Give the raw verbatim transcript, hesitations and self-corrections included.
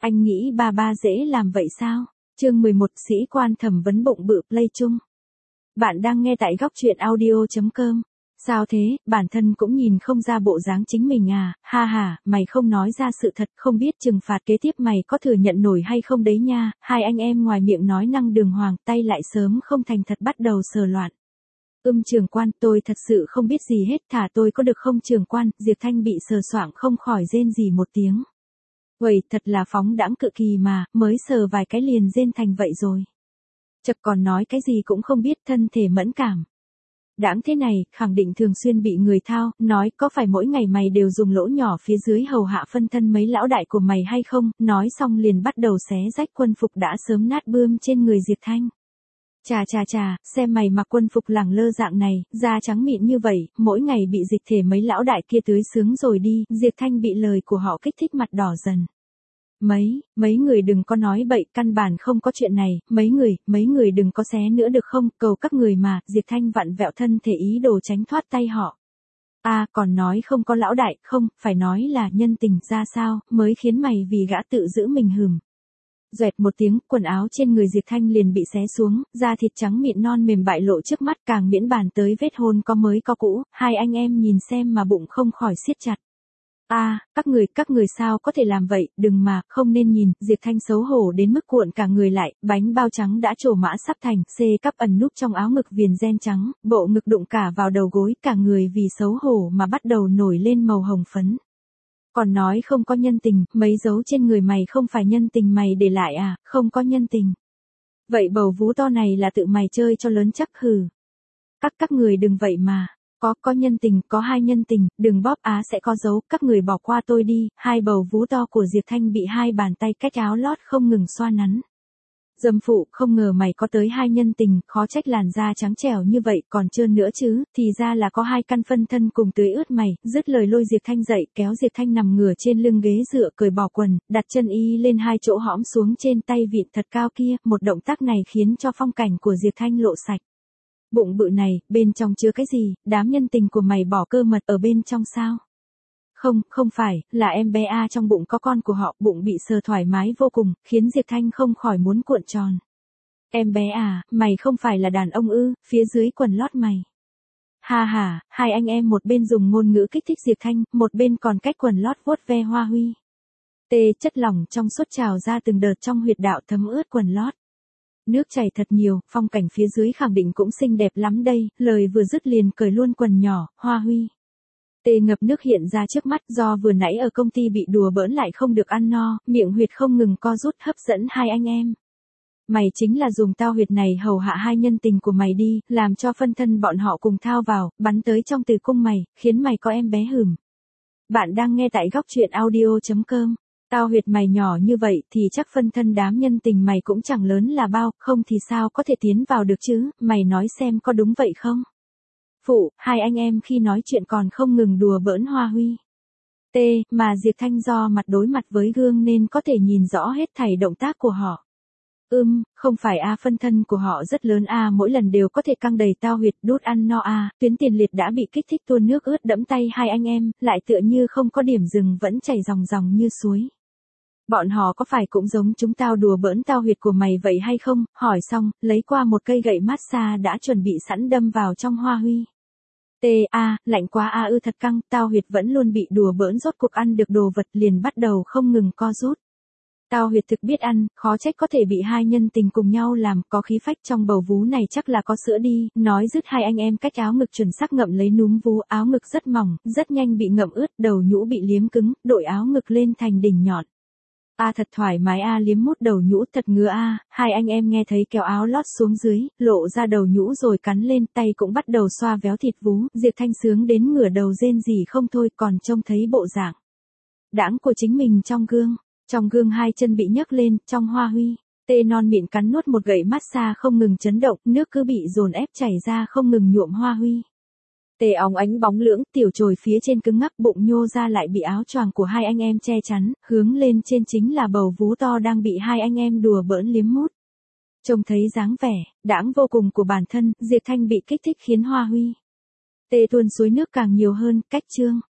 Anh nghĩ ba ba dễ làm vậy sao? Chương mười một Sĩ quan thẩm vấn bụng bự play chung. Bạn đang nghe tại góc truyện audio chấm com. Sao thế, bản thân cũng nhìn không ra bộ dáng chính mình à, ha ha, mày không nói ra sự thật, không biết trừng phạt kế tiếp mày có thừa nhận nổi hay không đấy nha. Hai anh em ngoài miệng nói năng đường hoàng, tay lại sớm không thành thật bắt đầu sờ loạn. Ưm trưởng quan, tôi thật sự không biết gì hết, thả tôi có được không trưởng quan? Diệp Thanh bị sờ soạng không khỏi rên gì một tiếng. Uầy, thật là phóng đãng cự kỳ mà, mới sờ vài cái liền rên thành vậy rồi. Chật còn nói cái gì cũng không biết, thân thể mẫn cảm. Đãng thế này, khẳng định thường xuyên bị người thao, nói có phải mỗi ngày mày đều dùng lỗ nhỏ phía dưới hầu hạ phân thân mấy lão đại của mày hay không, nói xong liền bắt đầu xé rách quân phục đã sớm nát bươm trên người Diệp Thanh. Chà chà chà, xem mày mặc quân phục lẳng lơ dạng này, da trắng mịn như vậy, mỗi ngày bị dịch thể mấy lão đại kia tưới sướng rồi đi, Diệp Thanh bị lời của họ kích thích mặt đỏ dần. Mấy, mấy người đừng có nói bậy, căn bản không có chuyện này, mấy người, mấy người đừng có xé nữa được không, cầu các người mà, Diệp Thanh vặn vẹo thân thể ý đồ tránh thoát tay họ. À, còn nói không có lão đại, không, phải nói là nhân tình ra sao, mới khiến mày vì gã tự giữ mình hừm. Doẹt một tiếng, quần áo trên người Diệp Thanh liền bị xé xuống, da thịt trắng mịn non mềm bại lộ trước mắt, càng miễn bàn tới vết hôn có mới có cũ, hai anh em nhìn xem mà bụng không khỏi siết chặt. À, các người, các người sao có thể làm vậy, đừng mà, không nên nhìn, Diệp Thanh xấu hổ đến mức cuộn cả người lại, bánh bao trắng đã trổ mã sắp thành, xê cắp ẩn núp trong áo ngực viền ren trắng, bộ ngực đụng cả vào đầu gối, cả người vì xấu hổ mà bắt đầu nổi lên màu hồng phấn. Còn nói không có nhân tình, mấy dấu trên người mày không phải nhân tình mày để lại à, không có nhân tình. Vậy bầu vú to này là tự mày chơi cho lớn chắc hừ. Các các người đừng vậy mà. Có, có nhân tình, có hai nhân tình, đừng bóp á sẽ có dấu, các người bỏ qua tôi đi, hai bầu vú to của Diệp Thanh bị hai bàn tay cách áo lót không ngừng xoa nắn. Dâm phụ, không ngờ mày có tới hai nhân tình, khó trách làn da trắng trẻo như vậy, còn trơn nữa chứ, thì ra là có hai căn phân thân cùng tưới ướt mày, dứt lời lôi Diệp Thanh dậy, kéo Diệp Thanh nằm ngửa trên lưng ghế dựa cởi bỏ quần, đặt chân y lên hai chỗ hõm xuống trên tay vịn thật cao kia, một động tác này khiến cho phong cảnh của Diệp Thanh lộ sạch. Bụng bự này, bên trong chứa cái gì, đám nhân tình của mày bỏ cơ mật ở bên trong sao? Không, không phải, là em bé A trong bụng có con của họ, bụng bị sờ thoải mái vô cùng, khiến Diệp Thanh không khỏi muốn cuộn tròn. Em bé à, mày không phải là đàn ông ư, phía dưới quần lót mày. Ha ha, hai anh em một bên dùng ngôn ngữ kích thích Diệp Thanh, một bên còn cách quần lót vuốt ve hoa huy. Tê chất lỏng trong suốt trào ra từng đợt trong huyệt đạo thấm ướt quần lót. Nước chảy thật nhiều, phong cảnh phía dưới khẳng định cũng xinh đẹp lắm đây, lời vừa dứt liền cởi luôn quần nhỏ, hoa huy. Tê ngập nước hiện ra trước mắt do vừa nãy ở công ty bị đùa bỡn lại không được ăn no, miệng huyệt không ngừng co rút hấp dẫn hai anh em. Mày chính là dùng tao huyệt này hầu hạ hai nhân tình của mày đi, làm cho phân thân bọn họ cùng thao vào, bắn tới trong tử cung mày, khiến mày có em bé hừm. Bạn đang nghe tại góc truyện audio chấm com. Tao huyệt mày nhỏ như vậy thì chắc phân thân đám nhân tình mày cũng chẳng lớn là bao, không thì sao có thể tiến vào được chứ, mày nói xem có đúng vậy không? Phụ, hai anh em khi nói chuyện còn không ngừng đùa bỡn hoa huy. T, mà Diệp Thanh do mặt đối mặt với gương nên có thể nhìn rõ hết thảy động tác của họ. Ưm, không phải a phân thân của họ rất lớn a mỗi lần đều có thể căng đầy tao huyệt đút ăn no a tuyến tiền liệt đã bị kích thích tuôn nước ướt đẫm tay hai anh em, lại tựa như không có điểm dừng vẫn chảy ròng ròng như suối. Bọn họ có phải cũng giống chúng tao đùa bỡn tao huyệt của mày vậy hay không, hỏi xong, lấy qua một cây gậy massage đã chuẩn bị sẵn đâm vào trong hoa huy. T, a, lạnh quá a ư thật căng, tao huyệt vẫn luôn bị đùa bỡn rốt cuộc ăn được đồ vật liền bắt đầu không ngừng co rút. Tao huyệt thực biết ăn, khó trách có thể bị hai nhân tình cùng nhau làm, có khí phách trong bầu vú này chắc là có sữa đi, nói dứt hai anh em cách áo ngực chuẩn xác ngậm lấy núm vú, áo ngực rất mỏng, rất nhanh bị ngậm ướt, đầu nhũ bị liếm cứng, đội áo ngực lên thành đỉnh nhọn. A à, thật thoải mái a à, liếm mút đầu nhũ thật ngứa a à. Hai anh em nghe thấy kéo áo lót xuống dưới, lộ ra đầu nhũ rồi cắn lên, tay cũng bắt đầu xoa véo thịt vú, Diệp Thanh sướng đến ngửa đầu rên rỉ không thôi, còn trông thấy bộ dạng đãng của chính mình trong gương. Trong gương hai chân bị nhấc lên, trong hoa huy, tê non mịn cắn nuốt một gậy massage không ngừng chấn động, nước cứ bị dồn ép chảy ra không ngừng nhuộm hoa huy. Tê óng ánh bóng lưỡng, tiểu chồi phía trên cứng ngắc, bụng nhô ra lại bị áo choàng của hai anh em che chắn, hướng lên trên chính là bầu vú to đang bị hai anh em đùa bỡn liếm mút. Trông thấy dáng vẻ đãng vô cùng của bản thân, Diệp Thanh bị kích thích khiến hoa huy. Tê tuôn suối nước càng nhiều hơn, cách chương.